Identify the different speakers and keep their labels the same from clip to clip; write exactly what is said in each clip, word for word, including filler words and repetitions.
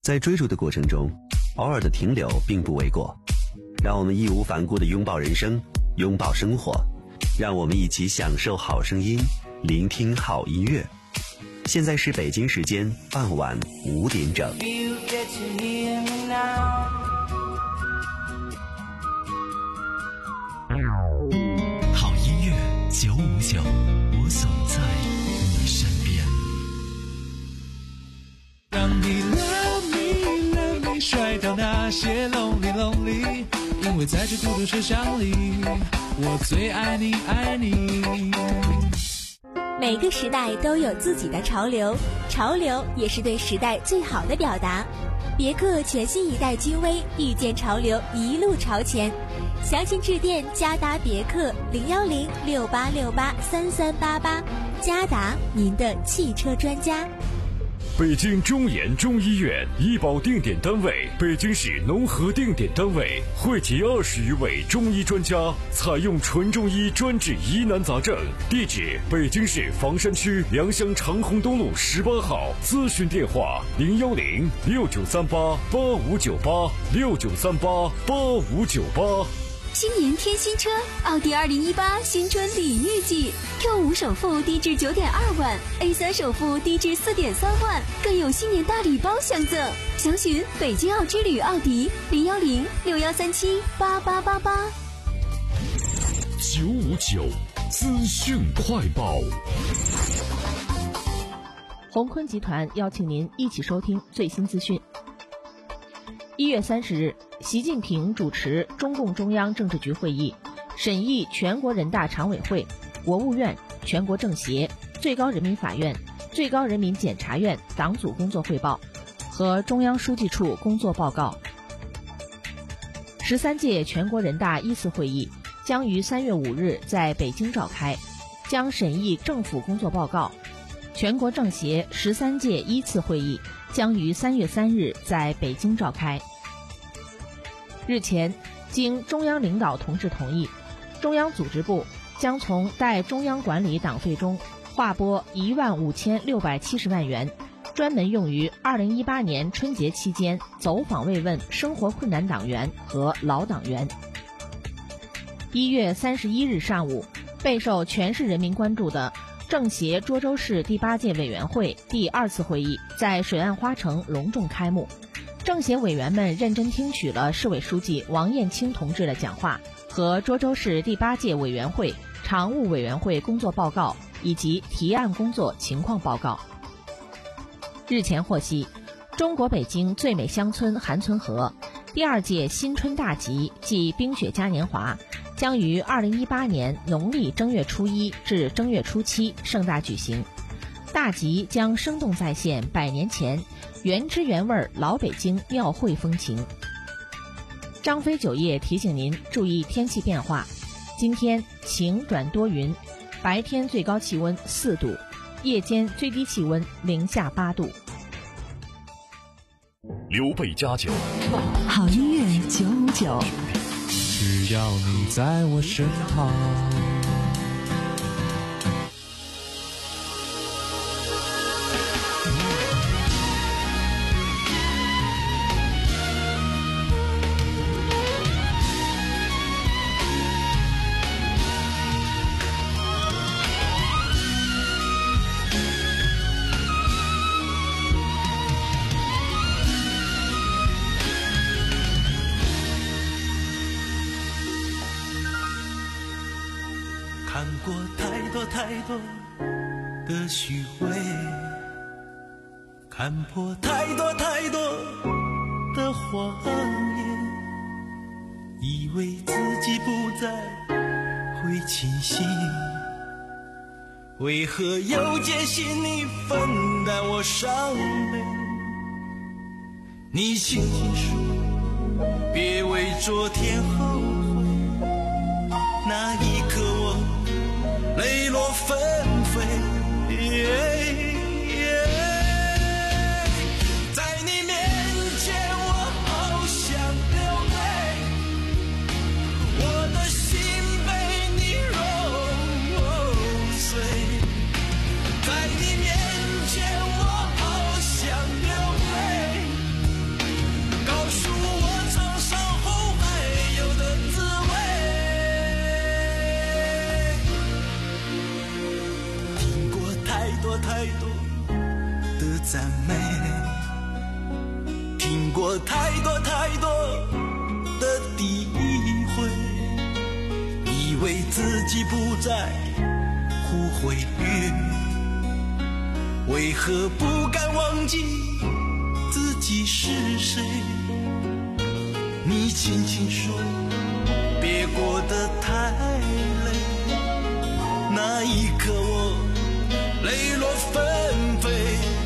Speaker 1: 在追逐的过程中，偶尔的停留并不为过。让我们义无反顾地拥抱人生，拥抱生活，让我们一起享受好声音，聆听好音乐。现在是北京时间傍晚五点整。
Speaker 2: 好音乐九五九，我总在你身边。
Speaker 3: 让你 love me love me 甩掉那些 lonely lonely， 因为在这孤独车厢里，我最爱你爱你。
Speaker 4: 每个时代都有自己的潮流，潮流也是对时代最好的表达。别克全新一代君威遇见潮流，一路朝前。详情致电嘉达别克零幺零六八六八三三八八，嘉达您的汽车专家。
Speaker 5: 北京中研中医院医保定点单位，北京市农合定点单位，汇集二十余位中医专家，采用纯中医专治疑难杂症。地址：北京市房山区良乡长虹东路十八号。咨询电话：零幺零六九三八八五九八六九三八八五九八。
Speaker 6: 新年添新车，奥迪二零一八新春礼遇季 ，Q 五首付低至九点二万 ，A 三首付低至四点三万，更有新年大礼包相赠。详询北京奥之旅奥迪零幺零六幺三七八八八八。
Speaker 5: 九五九资讯快报。
Speaker 7: 鸿坤集团邀请您一起收听最新资讯。一月三十日，习近平主持中共中央政治局会议，审议全国人大常委会、国务院、全国政协、最高人民法院、最高人民检察院党组工作汇报和中央书记处工作报告。十三届全国人大一次会议将于三月五日在北京召开，将审议政府工作报告。全国政协十三届一次会议将于三月三日在北京召开。日前，经中央领导同志同意，中央组织部将从待中央管理党费中划拨一万五千六百七十万元，专门用于二零一八年春节期间走访慰问生活困难党员和老党员。一月三十一日上午，备受全市人民关注的政协涿州市第八届委员会第二次会议在水岸花城隆重开幕。政协委员们认真听取了市委书记王艳青同志的讲话和涿州市第八届委员会常务委员会工作报告以及提案工作情况报告。日前获悉，中国北京最美乡村韩村河第二届新春大集暨冰雪嘉年华将于二零一八年农历正月初一至正月初七盛大举行。大集将生动再现百年前原汁原味老北京庙会风情。张飞酒业提醒您注意天气变化，今天晴转多云，白天最高气温四度，夜间最低气温零下八度。
Speaker 5: 刘备家酒，
Speaker 6: 好音乐九五九，
Speaker 3: 只要你在我身旁。
Speaker 8: 看过太多太多的虚伪，看破太多太多的谎言，以为自己不再会清醒，为何又坚信你分担我伤悲？你轻轻说，别为昨天后悔，那一刻我泪落纷飞，在你面前我好想流泪，我的心被你揉碎，在你面前我好想流泪， 的赞美，听过太多太多的诋毁，以为自己不再忽会约，为何不敢忘记自己是谁？你轻轻说，别过得太累。那一刻我泪落纷飞，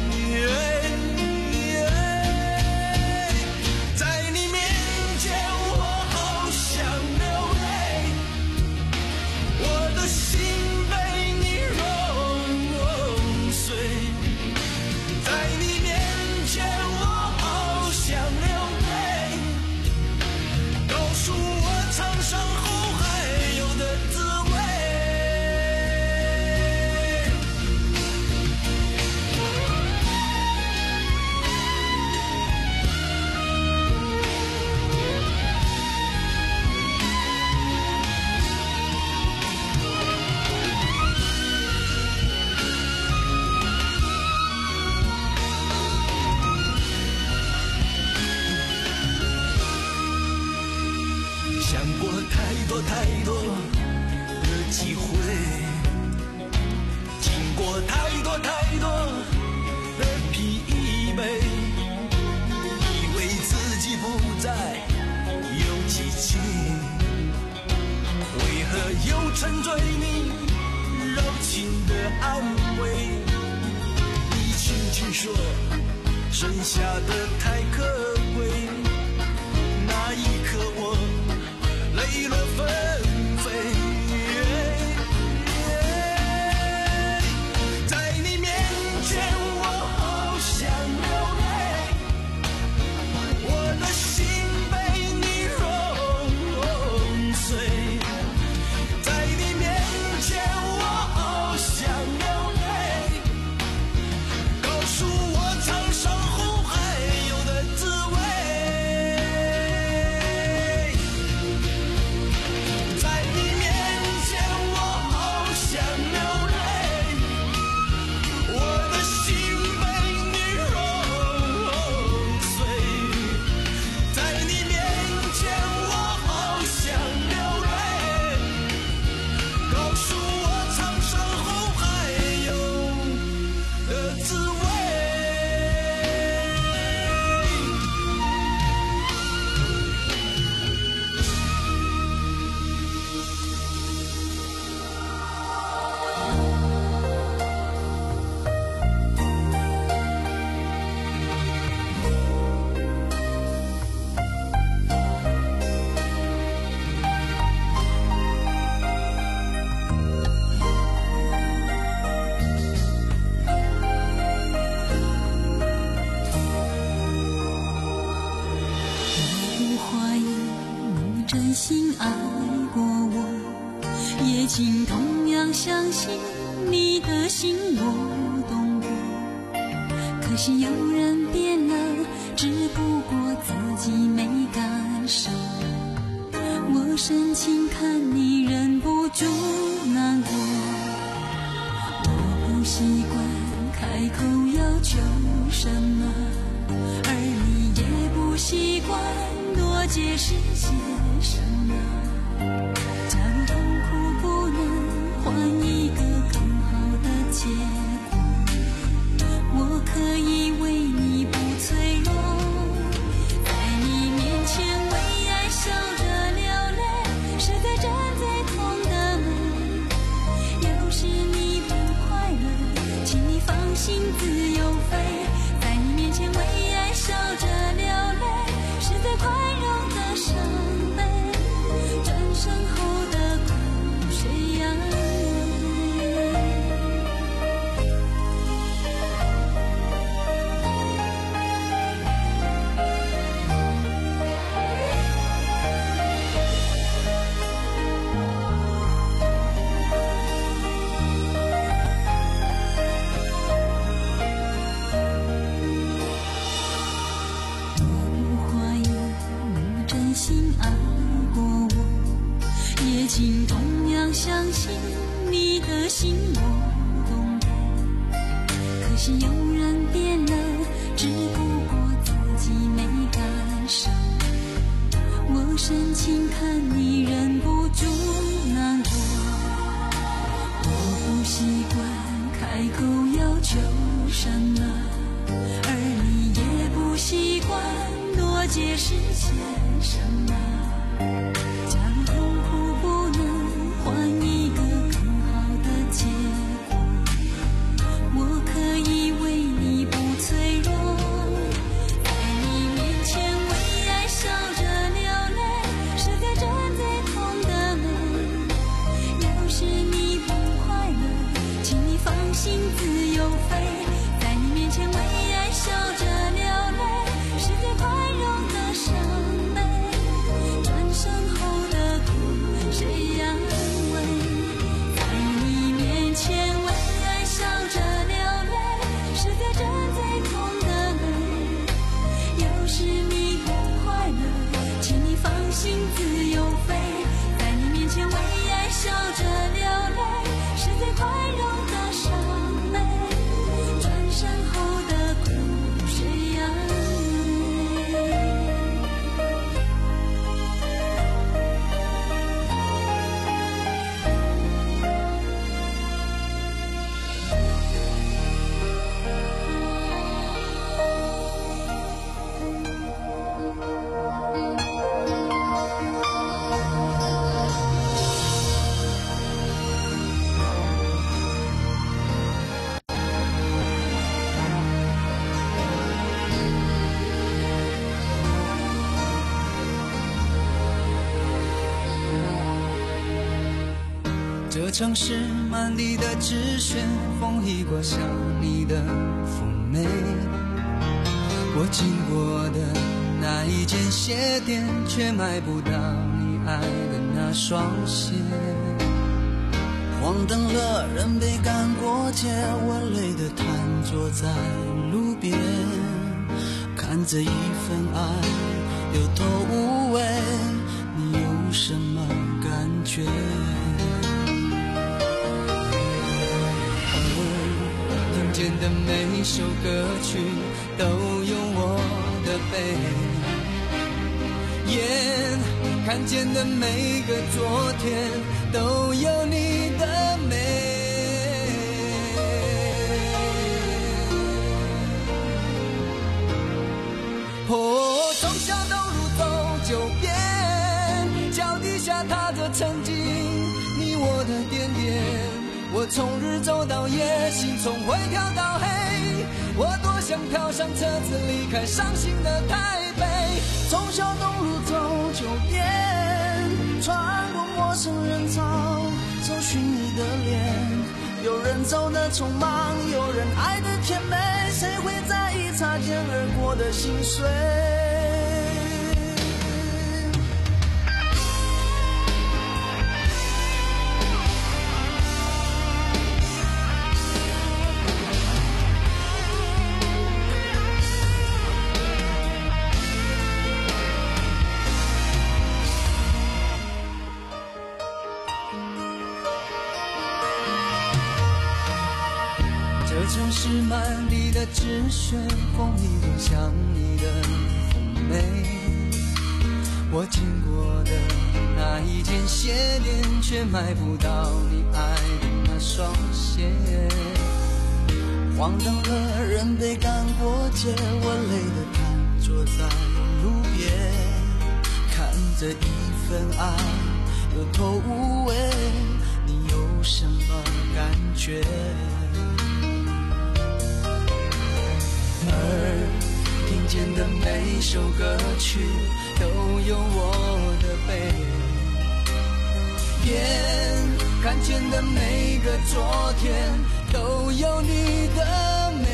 Speaker 8: 在你面前我好想流泪，我的心被你揉碎，在你面前我好想流泪，告诉我沧桑后还有的滋味。想过太多太多的机会，经过太多太多的疲惫，以为自己不再有激情，为何又沉醉你柔情的安慰？你轻轻说，剩下的太可贵，那一刻我泪落纷飞，在你面前我好想流泪，我的心被你揉碎，在你面前我好想流泪，告诉我沧桑后还有的滋味。
Speaker 6: 真心爱过我，也请同样相信你的心我懂过。可惜有人变了，只不过自己没感受。我深情看你忍不住难过，我不习惯开口要求什么，而你也不习惯多解释些什么。假如痛苦不能换一个更好的结果，我可以为你不脆弱，在你面前为爱笑着流泪，是在站在痛的门。要是你不快乐，请你放心自由飞，在你面前为爱笑着流泪，是在宽容的伤悲，转身后的苦谁养？请同样相信你的心我懂得，可惜有人变
Speaker 3: 这城市满地的纸屑，风一刮像你的妩媚。我经过的那一间鞋店，却买不到你爱的那双鞋。黄灯了，人被赶过街，我累得瘫坐在路边，看这一份爱有头无尾，你有什么感觉？听见的每首歌曲都有我的悲，眼看见的每个昨天都有你的美。哦，从小东路走九遍，脚底下踏着曾经你我的点点。我从日走到夜，心从灰跳到黑，我多想跳上车子离开伤心的台北。从小东路走九遍，穿过陌生人潮，找寻你的脸。有人走得匆忙，有人爱得甜美，谁会在意擦肩而过的心碎？这城市满地的纸屑，风一刮像你的妩媚。我经过的那一间鞋店，却买不到你爱的那双鞋。黄灯了，人被赶过街，我累得瘫坐在路边，看着一份爱有头无尾，你有什么感觉？而听见的每首歌曲都有我的悲，眼看见的每个昨天都有你的美。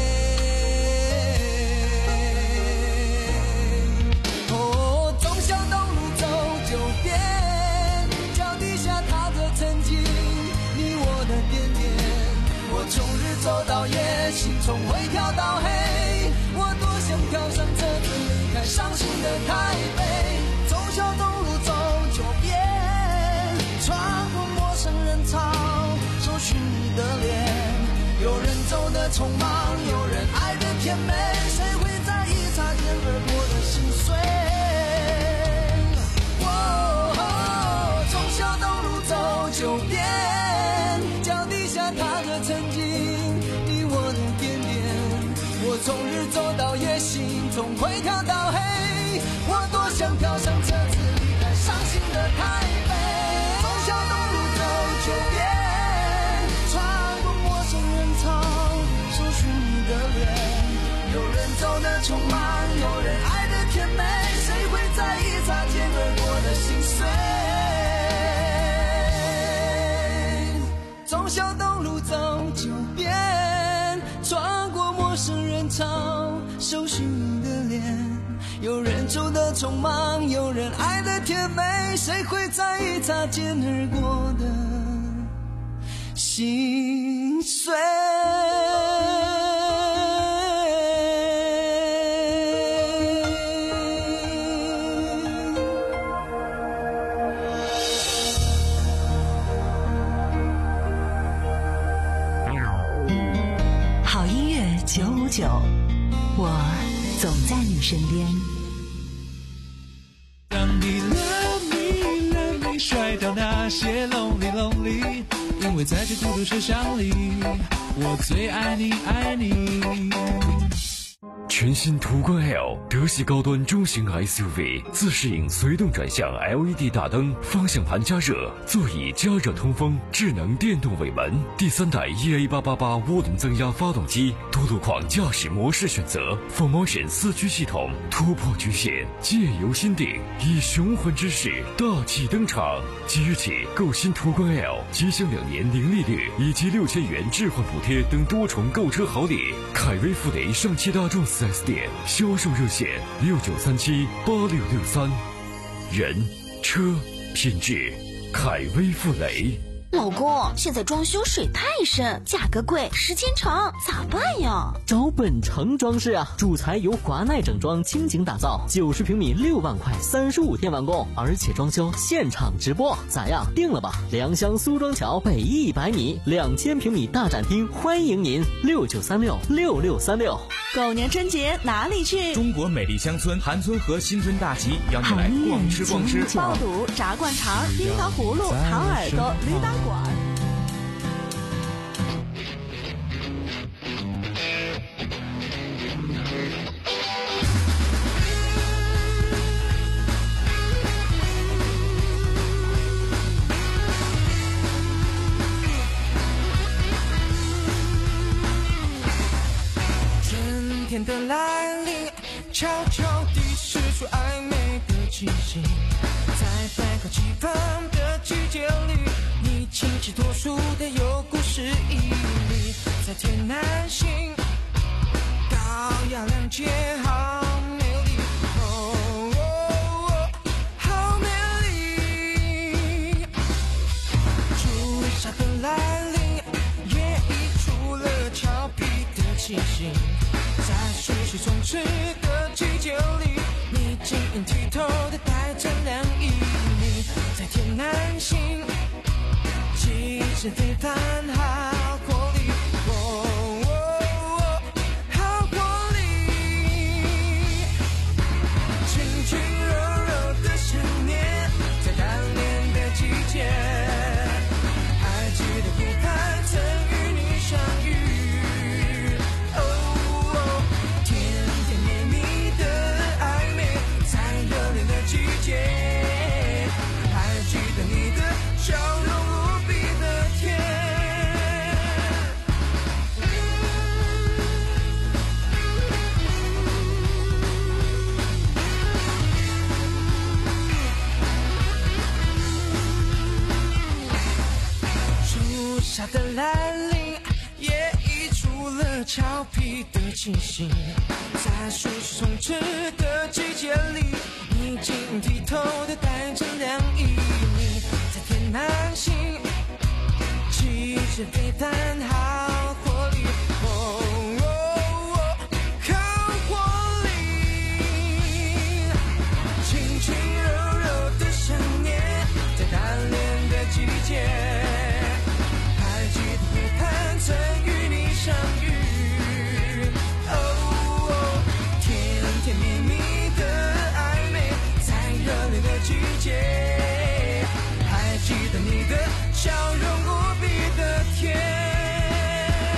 Speaker 3: 哦，从小东路走九遍，脚底下踏着曾经你我的点点。我从日走到夜，心从灰跳到黑，我多想跳上车子离开伤心的台北。从小东路走九遍，穿过陌生人潮，找寻你的脸。有人走得匆忙，有人爱得甜美，谁会在意擦肩而过的心碎？哦，从小东路走九遍，脚底下踏着曾经你我的点点。我从日走到夜，心从灰跳到黑，我多想跳上车子离开伤心的台北。从小东路走九遍，穿过陌生人潮，搜寻你的脸。有人走得匆忙，有人爱得甜美，谁会在意擦肩而过的心碎？从小东路走九遍，穿过陌生人潮，搜寻你的脸。有人走得匆忙，有人爱得甜美，谁会在意擦肩而过的心碎？
Speaker 6: 九五九，我总在你身边。
Speaker 3: 当你 love me love me 甩掉那些 lonely lonely， 因为在这孤独车厢里，我最爱你爱你。
Speaker 5: 全新途观 L 德系高端中型 S U V， 自适应随动转向 L E D 大灯，方向盘加热，座椅加热通风，智能电动尾门，第三代 E A 八八八 涡轮增压发动机，多路况驾驶模式选择 ，four motion 四驱系统，突破局限，借由心定，以雄浑之势大气登场。即日起购新途观 L， 即享两年零利率以及六千元置换补贴等多重购车好礼。凯威富雷上汽大众四 S 店销售热线六九三七八六六三。人车品质，凯威富雷。
Speaker 9: 老公，现在装修水太深，价格贵，时间长，咋办呀？
Speaker 10: 找本城装饰啊，主材由华奈整装倾情打造，九十平米六万块，三十五天完工，而且装修现场直播，咋样？定了吧？良乡苏庄桥北一百米，两千平米大展厅，欢迎您，六九三六六六三六。
Speaker 11: 狗年春节哪里去？
Speaker 12: 中国美丽乡村韩村和新村大集邀你来逛吃逛吃，
Speaker 11: 爆肚、炸灌肠、冰糖葫芦、糖耳朵、驴打滚。
Speaker 3: 春天的来临，悄悄地释出暧昧的气息，在百花齐放的季节里，你清奇脱俗的有故事意义，在天南星高雅亮节好美丽，哦哦哦，好美丽。初夏的来临，也溢出了俏皮的气息，在徐徐充斥的季节里，你晶莹剔透的带着凉意，你在天南星气质飞弹好活力，哦哦哦，好活力，轻轻柔柔的想念，在单恋的季节，还记得孤单曾与你相遇，哦哦，甜甜蜜蜜的暧昧，在热恋的季节，还记得你的笑容无比的甜。初夏的来临，也溢出了俏皮的气息，在徐徐充斥的季节里，你晶莹剔透的带着凉意，你在天南星气质飞弹好活力，哦哦哦，好活力，轻轻柔柔的想念，在单恋的季节，还记得孤单曾与你相遇，哦哦，甜甜蜜蜜的暧昧，在热恋的季节，还记得你的笑容无比的甜。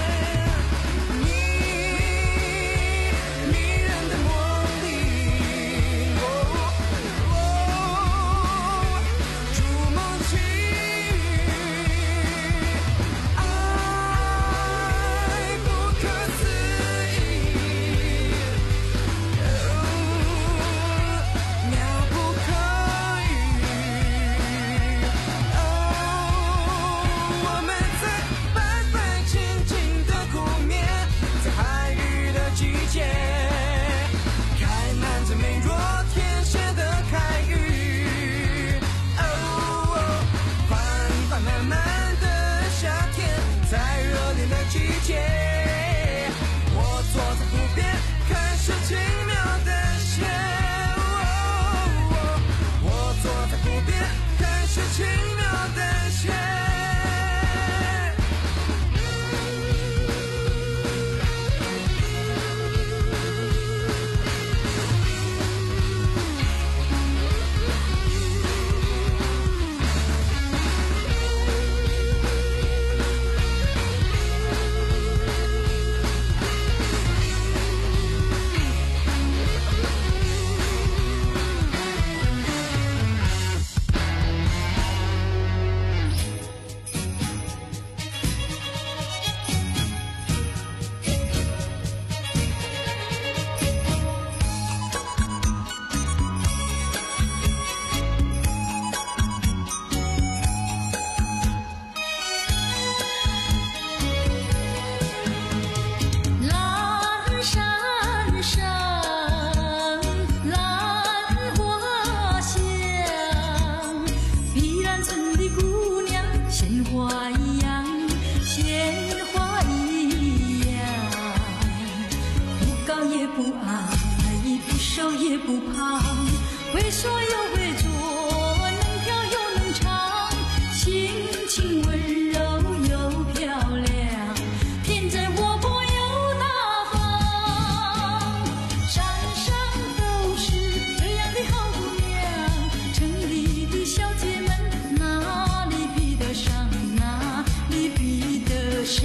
Speaker 13: 也不爱，不少也不怕，会说又会做，能跳又能唱，性情温柔又漂亮，天真活泼又大方，山上都是这样的好姑娘，城里的小姐们哪里比得上，哪里比得上。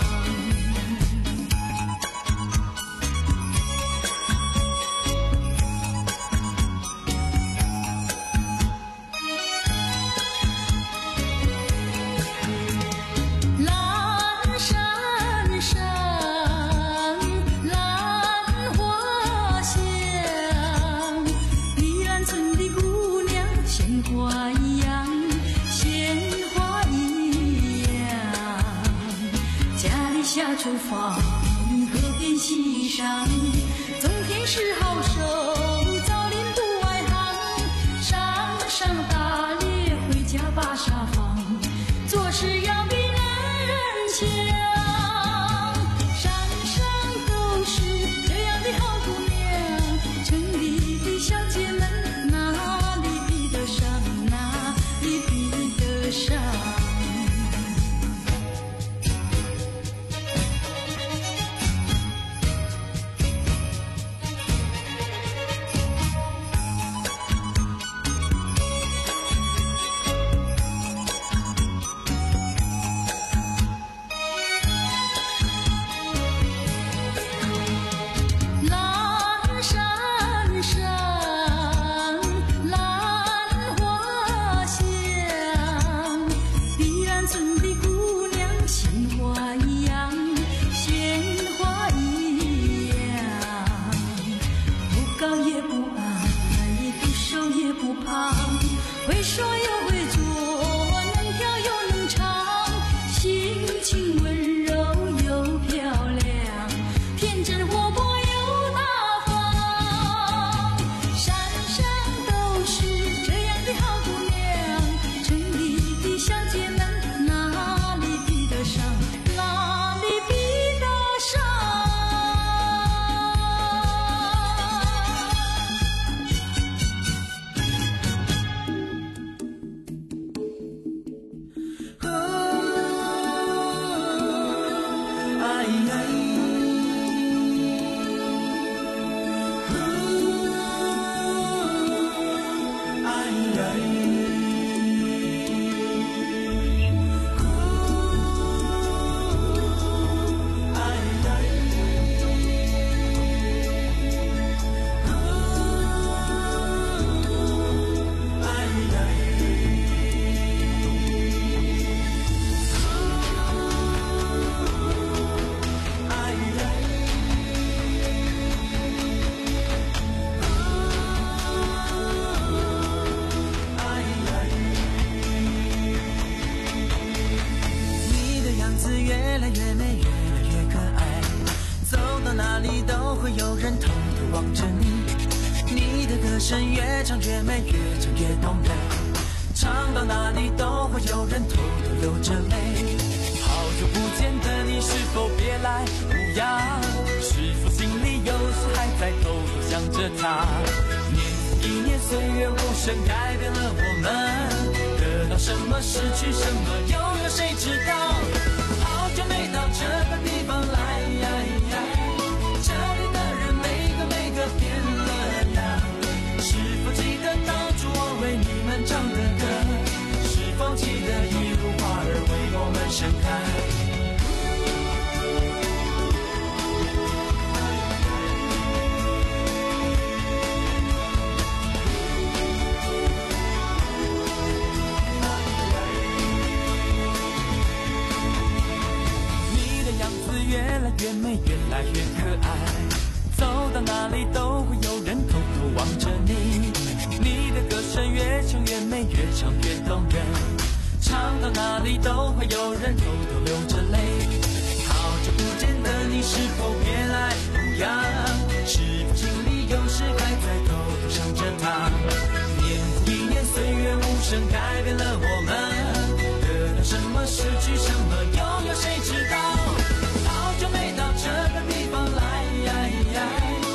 Speaker 13: 厨房河边溪上，冬天是好手，早林不外行，山上打猎回家把沙放，做事要比男人强，山上都是这样的好姑娘，城里的小姐们哪里比得上，哪里比得上。会说又会做，能跳又能唱，性情温柔又漂亮，天真活泼又大方，山上都是这样的好姑娘，城里的小姐们哪里比得上，哪里比得上。
Speaker 3: 声越唱越美，越唱越动人，唱到哪里都会有人偷偷流着泪。好久不见的你，是否别来无恙？是否心里有时还在偷偷想着他？年复一年，岁月无声改变了我们，得到什么，失去什么，又有谁知道？好久没到这个地方来，这里的人每个每个变了样。是否记得当初我为你们唱的歌？是否记得一路花儿为我们盛开？你的样子越来越美，越来越可爱，走到哪里都会有人偷偷望着你。你的歌声越唱越美，越唱越动人，唱到哪里都会有人偷偷流着泪。好久不见的你，是否别来无恙？是否心里有时还在偷偷想着他？年复一年，岁月无声改变了我们，得到什么，失去什么，又有谁知道？好久没到这个地方来，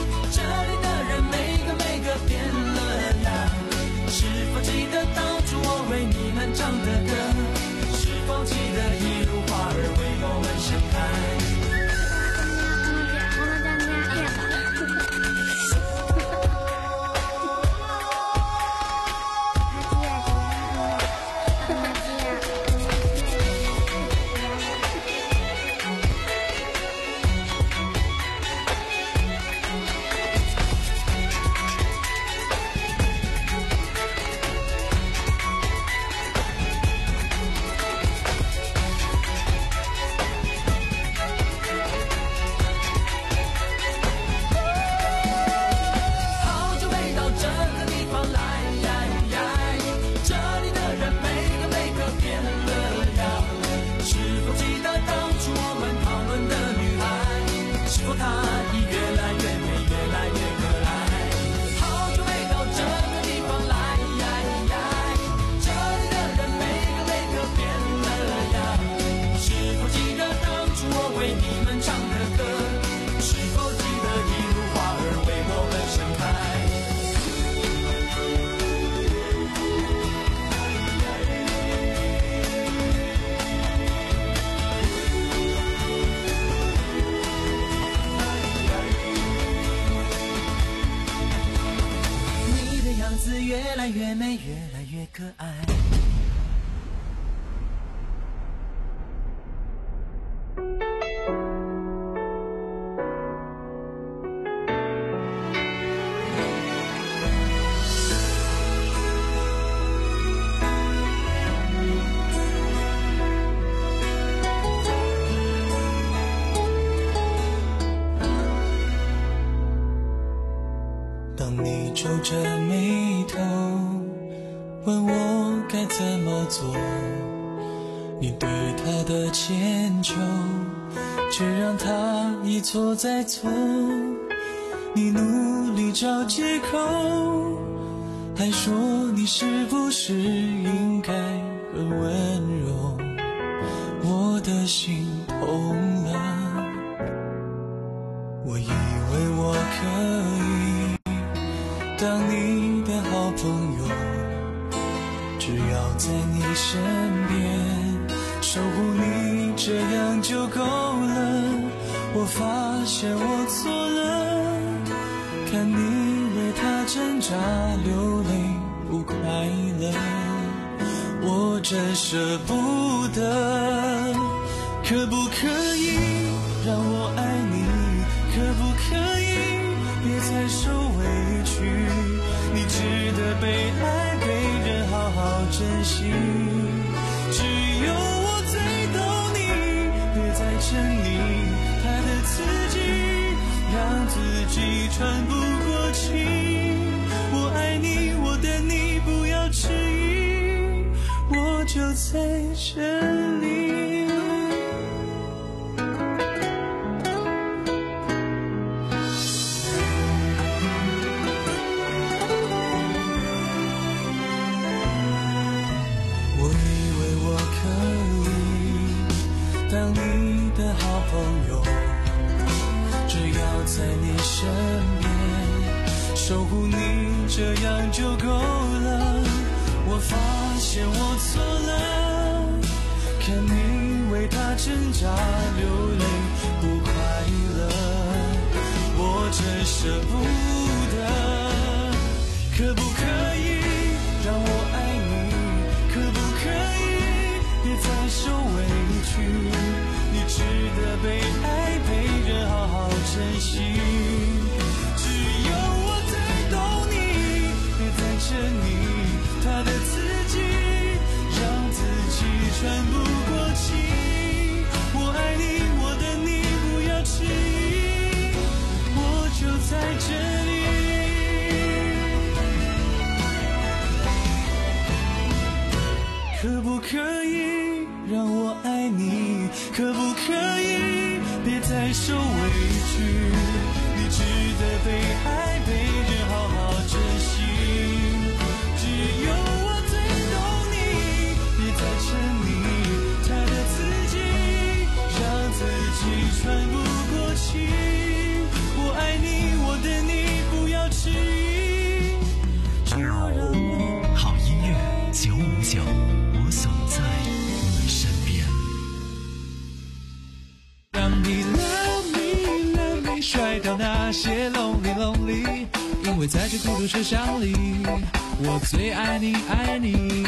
Speaker 3: 越来越美，越来越可爱。当你皱着眉头问我该怎么做，你对他的迁就却让他一错再错，你努力找借口，还说你是不是应该很温柔，我的心痛了。我以为我可以当你的好朋友，只要在你身边守护你，这样就够了。我发现我错了，看你为他挣扎流泪不快乐，我真舍不得。可不可以让我爱你？可不可以别再受委屈？你值得被爱，被人好好珍惜。只有我最懂你，别再沉溺他的刺激，让自己喘不过气。我爱你，我等你，不要迟疑，我就在这里。当你的好朋友，只要在你身边守护你，这样就够了。我发现我错了，看你为他挣扎流泪不快乐，我真舍不得。可不可以让我爱你？可不可以别再受委屈？你值得被爱，被人好好珍惜。只有我最懂你，别再沉溺他的刺激，让自己喘不过气。我爱你，我等你，不要迟疑，我就在这里。可不可以让我爱你？可不可以别再受委屈？你值得被爱，被人好好珍惜。只有我最懂你，别再沉溺他的刺激，让自己喘不过气。我爱你，我等你，不要迟疑，就让我
Speaker 2: 好音乐九五九，我总在你身边。
Speaker 8: 让你 love me love me 甩掉那些 lonely lonely， 因为在这孤独车厢里，我最爱你爱你。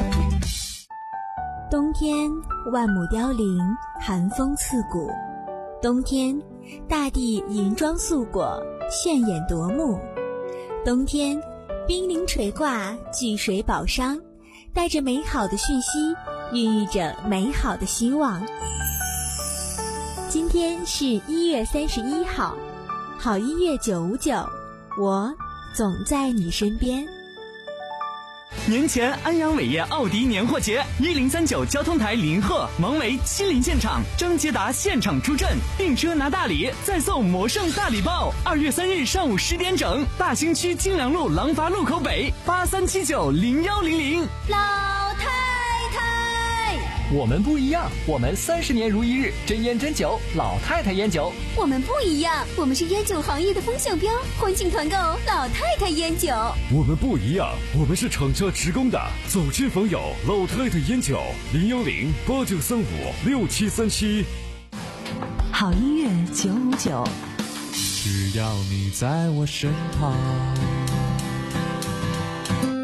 Speaker 4: 冬天万木凋零，寒风刺骨。冬天大地银装素裹，炫眼夺目。冬天冰凌垂挂，巨水宝商，带着美好的讯息，孕育着美好的希望。今天是一月三十一号，好音乐九五九，我总在你身边。
Speaker 14: 年前安阳伟业奥迪年货节，一零三九交通台林鹤、王维亲临现场，张捷达现场出阵，订车拿大礼，再送魔圣大礼包。二月三日上午十点整，大兴区金良路廊坊路口北八三七九零幺零零。
Speaker 6: 老太太，
Speaker 15: 我们不一样，我们三十年如一日，真烟真酒，老太太烟酒。
Speaker 6: 我们不一样，我们是烟酒行业的风向标，欢庆团购老太太烟酒。
Speaker 5: 我们不一样，我们是厂家职工的，走亲访友，老太太烟酒，零幺零八九三五六七三七。
Speaker 11: 好音乐九五九，
Speaker 8: 只要你在我身旁。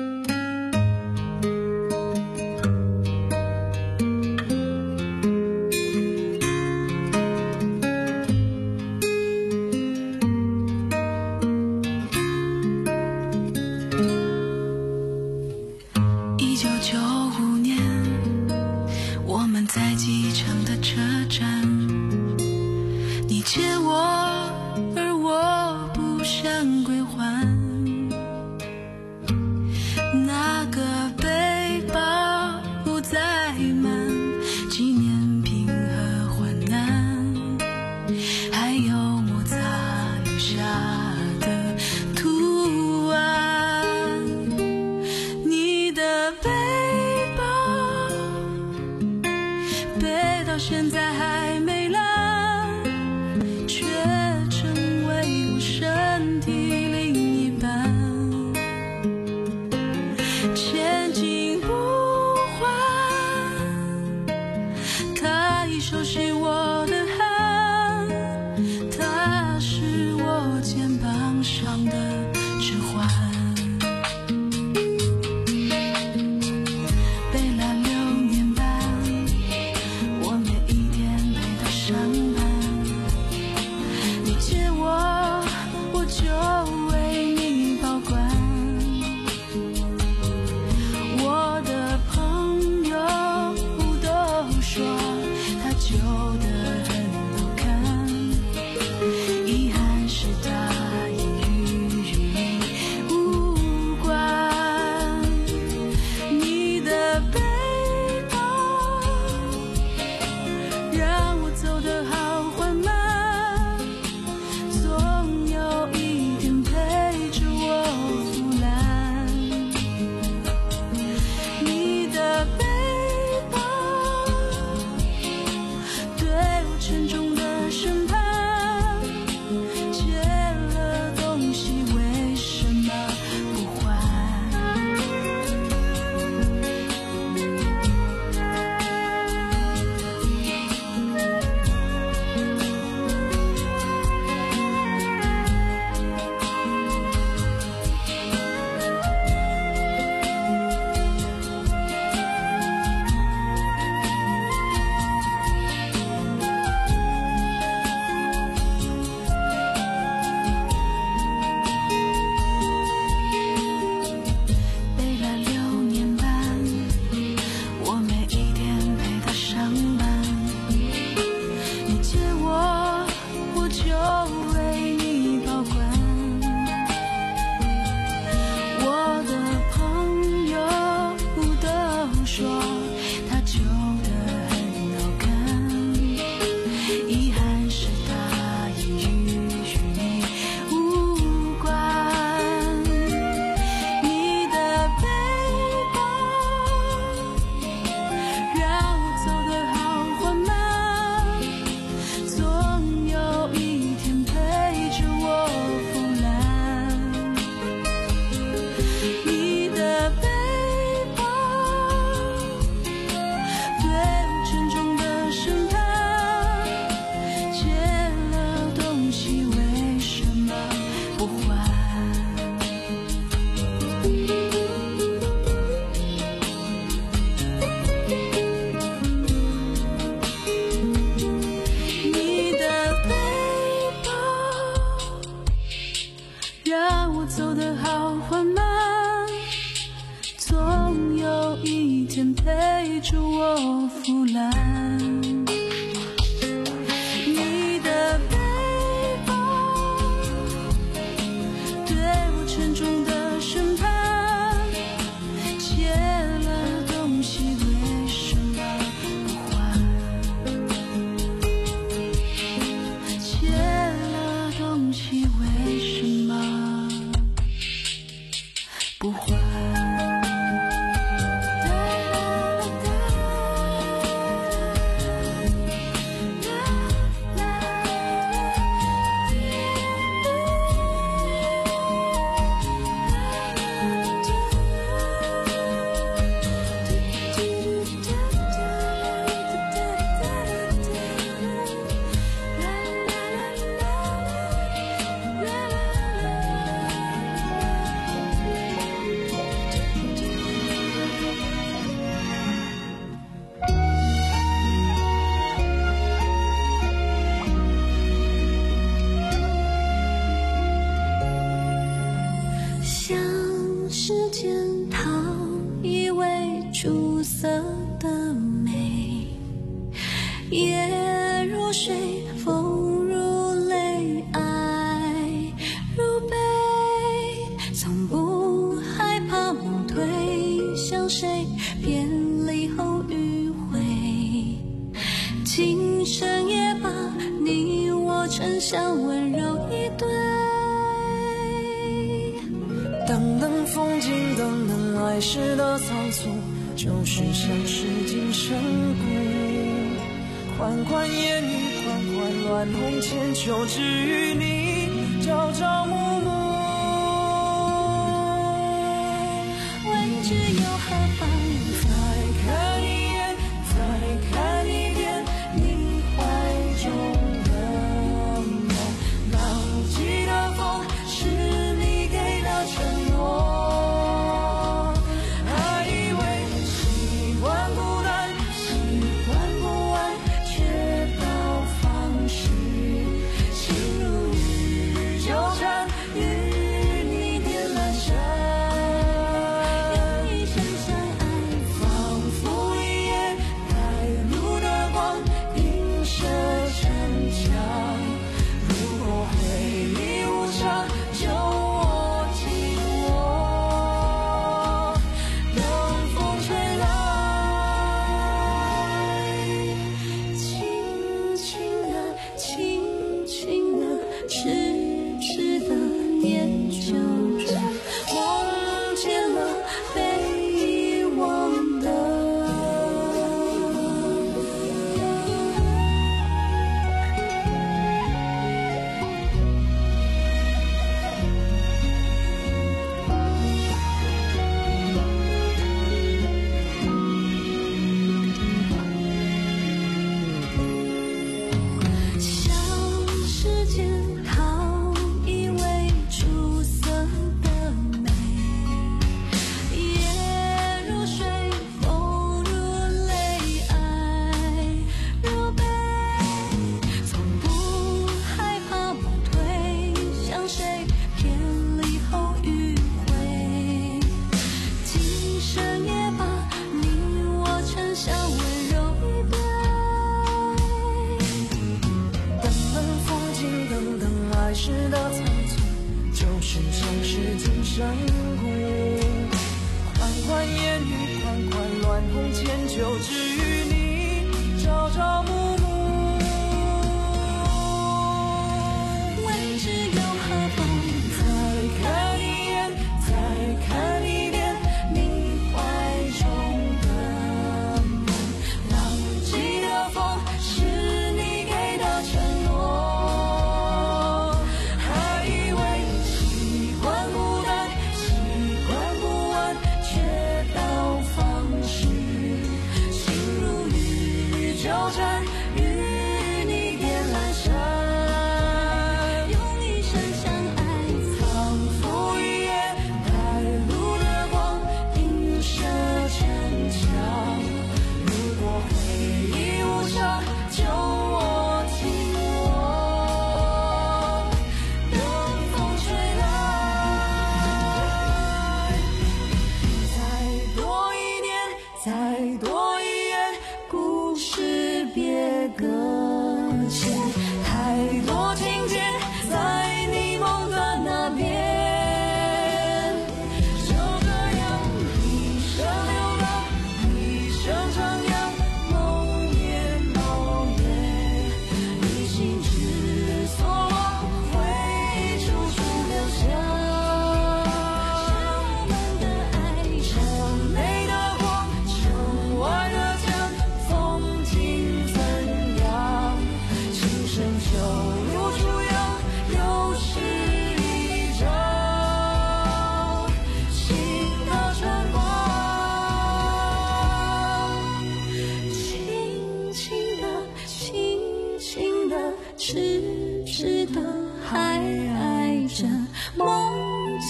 Speaker 13: 走得好缓慢，总有一天陪着我腐烂。你的背包对我沉重的审判，借了东西为什么不还？借了东西为什么不还？夜如水，风如泪，爱如悲，从不害怕梦退，向谁别离后迂回，今生也把你我沉香温柔一对。
Speaker 3: 等等风景，等等来时的仓促，就是像是今生故。款款烟雨，款款乱红千秋，只与你朝朝暮暮。
Speaker 13: 未知又何妨？
Speaker 3: 再看一眼，再看一遍，你怀中的梦。浪迹的风，是你给的承诺。 心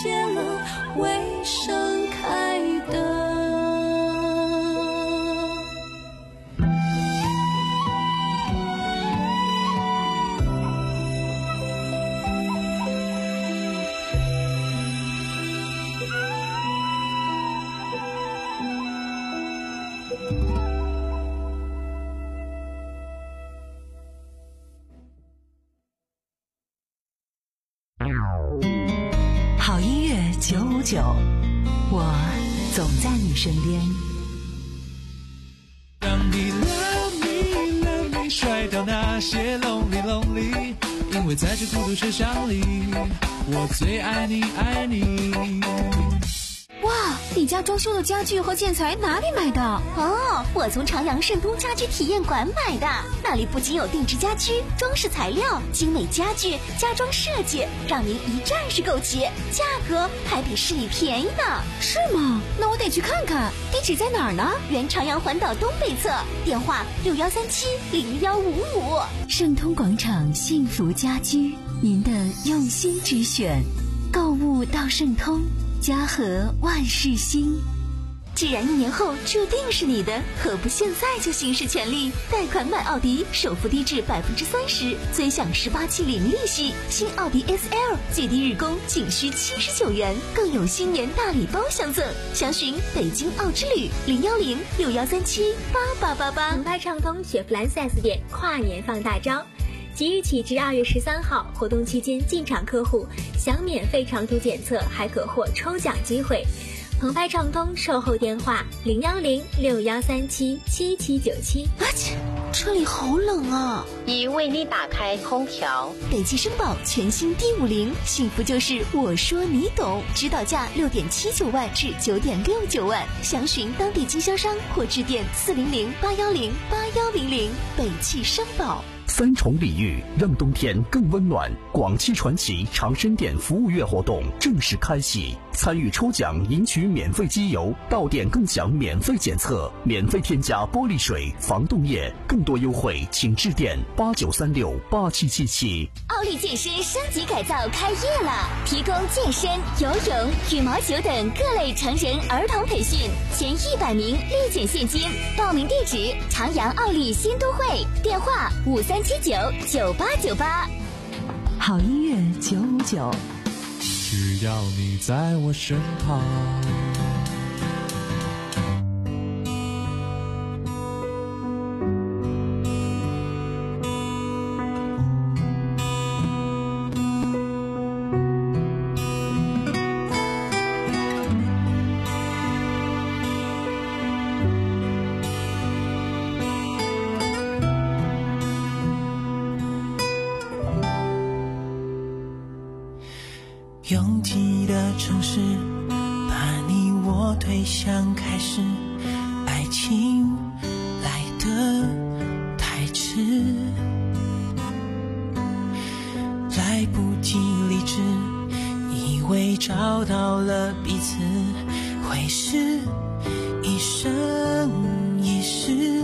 Speaker 13: 谢了未盛开的。
Speaker 16: 好音乐九五九，我总在你身边。
Speaker 8: 让你 love me love me 甩掉那些 lonely lonely， 因为在这孤独车厢里，我最爱你爱你。
Speaker 6: 哇，你家装修的家具和建材哪里买的？
Speaker 9: 哦，我从长阳盛通家居体验馆买的，那里不仅有定制家居、装饰材料、精美家具、家装设计，让您一站式购齐，价格还比市里便宜呢。
Speaker 6: 是吗？那我得去看看。地址在哪儿呢？
Speaker 9: 原长阳环岛东北侧，电话六幺三七零幺五五。
Speaker 6: 盛通广场幸福家居，您的用心之选，购物到盛通。家和万事兴，
Speaker 9: 既然一年后注定是你的，何不现在就行使权利？贷款买奥迪，首付低至百分之三十，尊享十八期零利息。新奥迪 S L 最低日供仅需七十九元，更有新年大礼包相赠。详询北京奥之旅零幺零六幺三七八八八八。
Speaker 4: 澎湃畅通雪佛兰 四 S 店跨年放大招。即日起至二月十三号，活动期间进场客户享免费长途检测，还可获抽奖机会。澎湃畅通售后电话零幺零六幺三七七七九七。
Speaker 9: 啊切，车里好冷啊！
Speaker 17: 已为你打开空调。
Speaker 9: 北汽声宝全新 D 五零，幸福就是我说你懂，指导价六点七九万至九点六九万，详询当地经销商或致电四零零八幺零八幺零零。北汽声宝。
Speaker 18: 三重礼遇，让冬天更温暖。广汽传祺长生店服务月活动正式开启，参与抽奖赢取免费机油，到店更享免费检测，免费添加玻璃水、防冻液。更多优惠请致电八九三六八七七七。
Speaker 9: 奥利健身升级改造开业了，提供健身、游泳、羽毛球等各类成人儿童培训，前一百名立减现金。报名地址：长阳奥利新都会，电话五三七九九八九八。
Speaker 16: 好音乐九五九，
Speaker 8: 只要你在我身旁。
Speaker 3: 拥挤的城市，把你我推向开始，爱情来得太迟，来不及理智，以为找到了彼此，会是一生一世。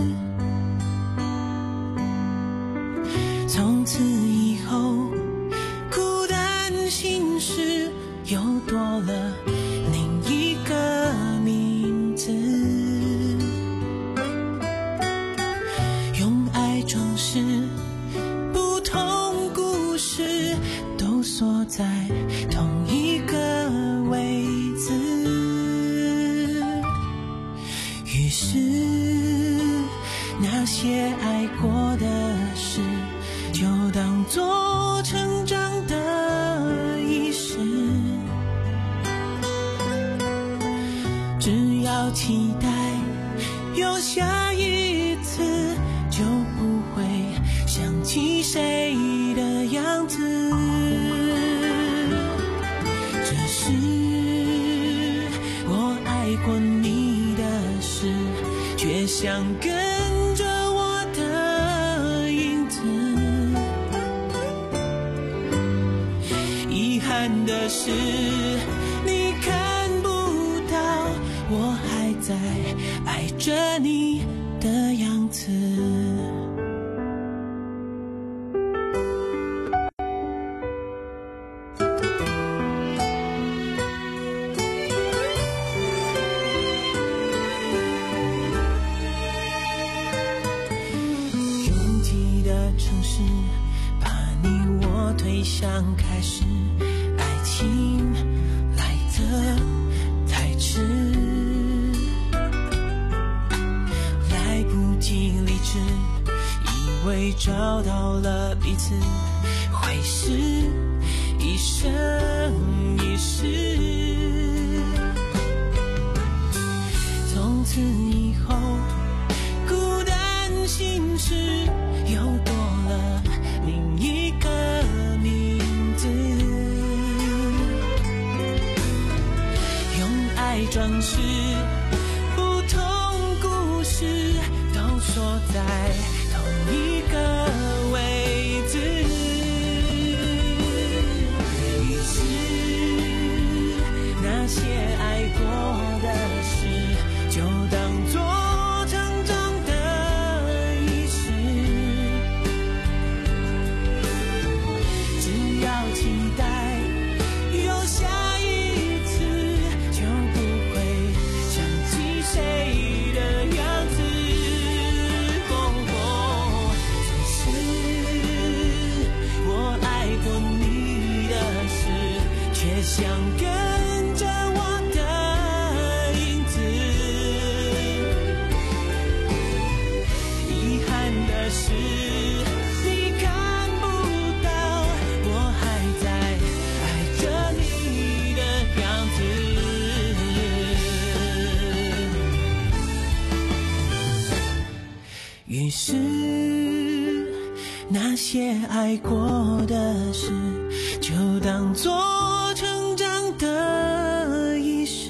Speaker 3: 从此以后，孤单心事又多了另一个名字，用爱装饰不同故事，都锁在同一个位置。于是那些爱过的事，就当作成长的仪式，只要期待有下一次，就不会想起谁的样子。只是我爱过你的事，却想跟着我的影子。遗憾的是，你看不到我还在爱着你的样子。 理想开始，爱情来得太迟，来不及理智，以为找到了彼此，会是一生一世。从此以后，孤单心事又多了另一个名字，用爱装饰不同故事，都锁在同一个位置。于是那些爱过的事，就当作成长的仪式，只要期待有下一次，就不会想起谁的样子。哦，只是我爱过你的事，却想跟着我的影子。遗憾的是，你看不到我还在爱着你的样子。于是那些爱过的事，就当作成长的仪式，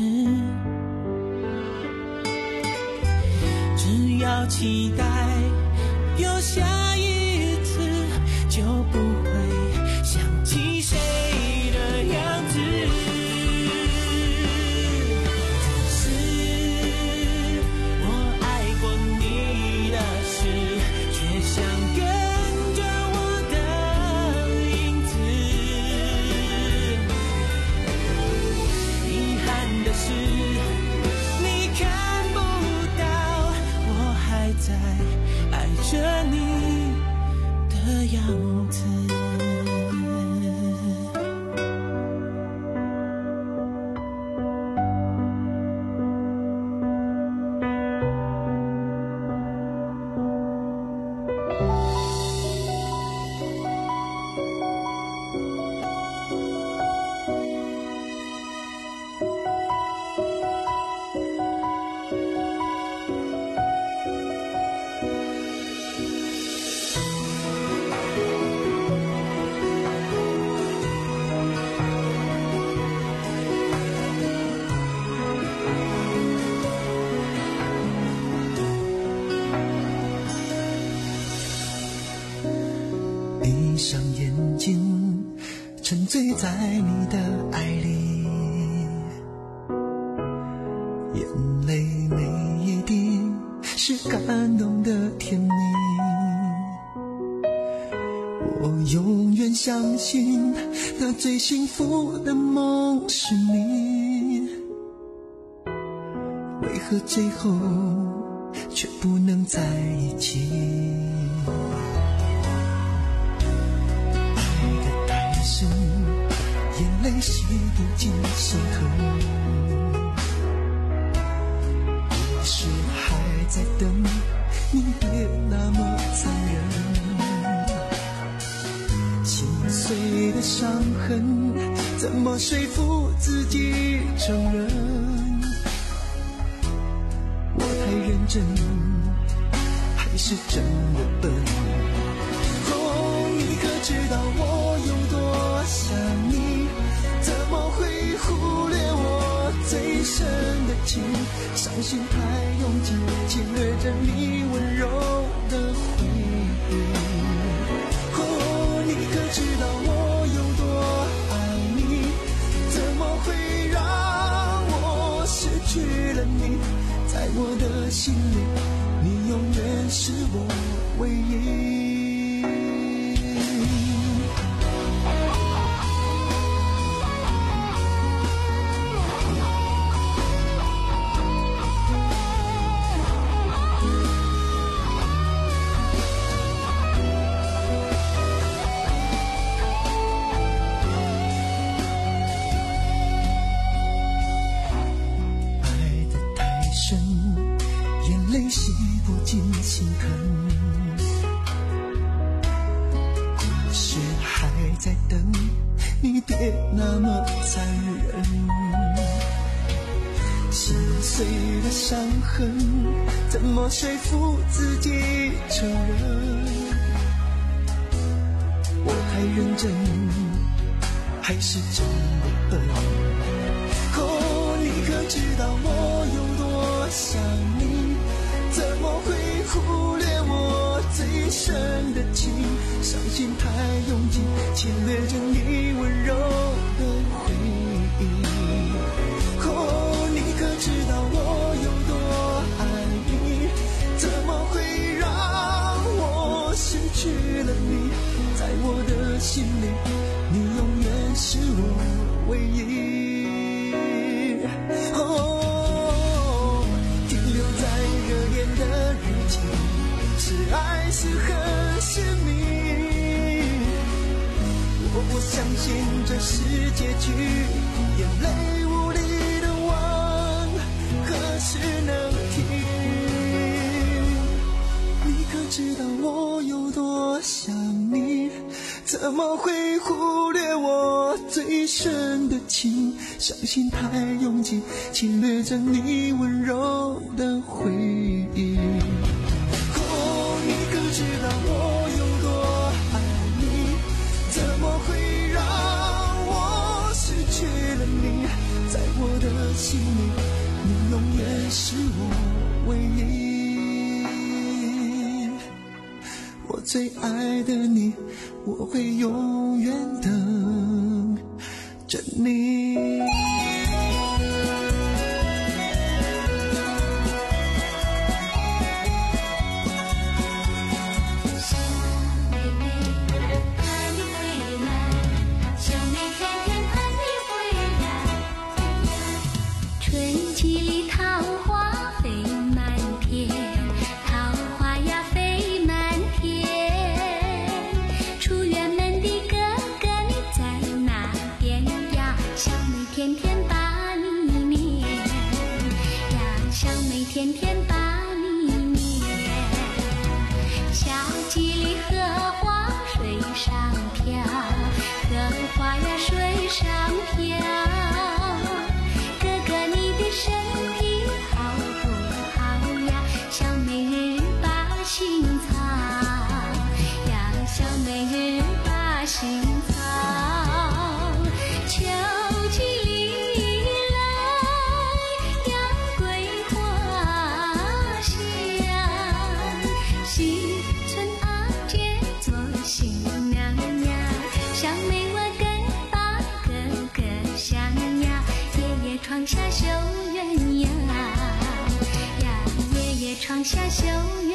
Speaker 3: 只要期待有下一次，就不会想起谁的样子。只是我爱过你的事，却想跟着我的影子。遗憾的是，你看不到我还在爱着你的样子。
Speaker 19: 闭上眼睛，沉醉在你的爱里，眼泪每一滴是感动的甜蜜。我永远相信那最幸福的梦是你，为何最后却不能在一起？眼泪洗不尽伤痕，我是还在等你，别那么残忍。心碎的伤痕，怎么说服自己承认？我太认真，还是真的笨？哦，你可知道我有多想你？怎么会忽略我最深的情？伤心太拥挤，侵略着你温柔的回忆。哦，你可知道我有多爱你？怎么会让我失去了你？在我的心里，你永远是我唯一。 心疼。故事还在等，你别那么残忍。心碎的伤痕，怎么说服自己承认？我太认真，还是真的笨？哦，你可知道我有多想你？怎么会忽略我最深的情？伤心太拥挤，侵略着你温柔的回忆。哦，你可知道我有多爱你？怎么会让我失去了你？在我的心里，你永远是我唯一。哦，停留在热恋的日记，是爱是恨是谜。我不相信这是结局，眼泪无力的忘，何时能停？你可知道我有多想你？怎么会忽略我最深的情？伤心太拥挤，侵略着你温柔的回忆。哦，你可知道我有多爱你？怎么会让我失去了你？在我的心里，你永远是我唯一。我最爱的你，我会永远等着你。
Speaker 13: 天天把你念，夏季里荷花水上漂，荷花呀水上漂。哥哥你的身体好不好呀？小美人把心操呀，小美人把心操。秋季窗下绣鸳鸯呀，夜夜窗下绣鸳鸯。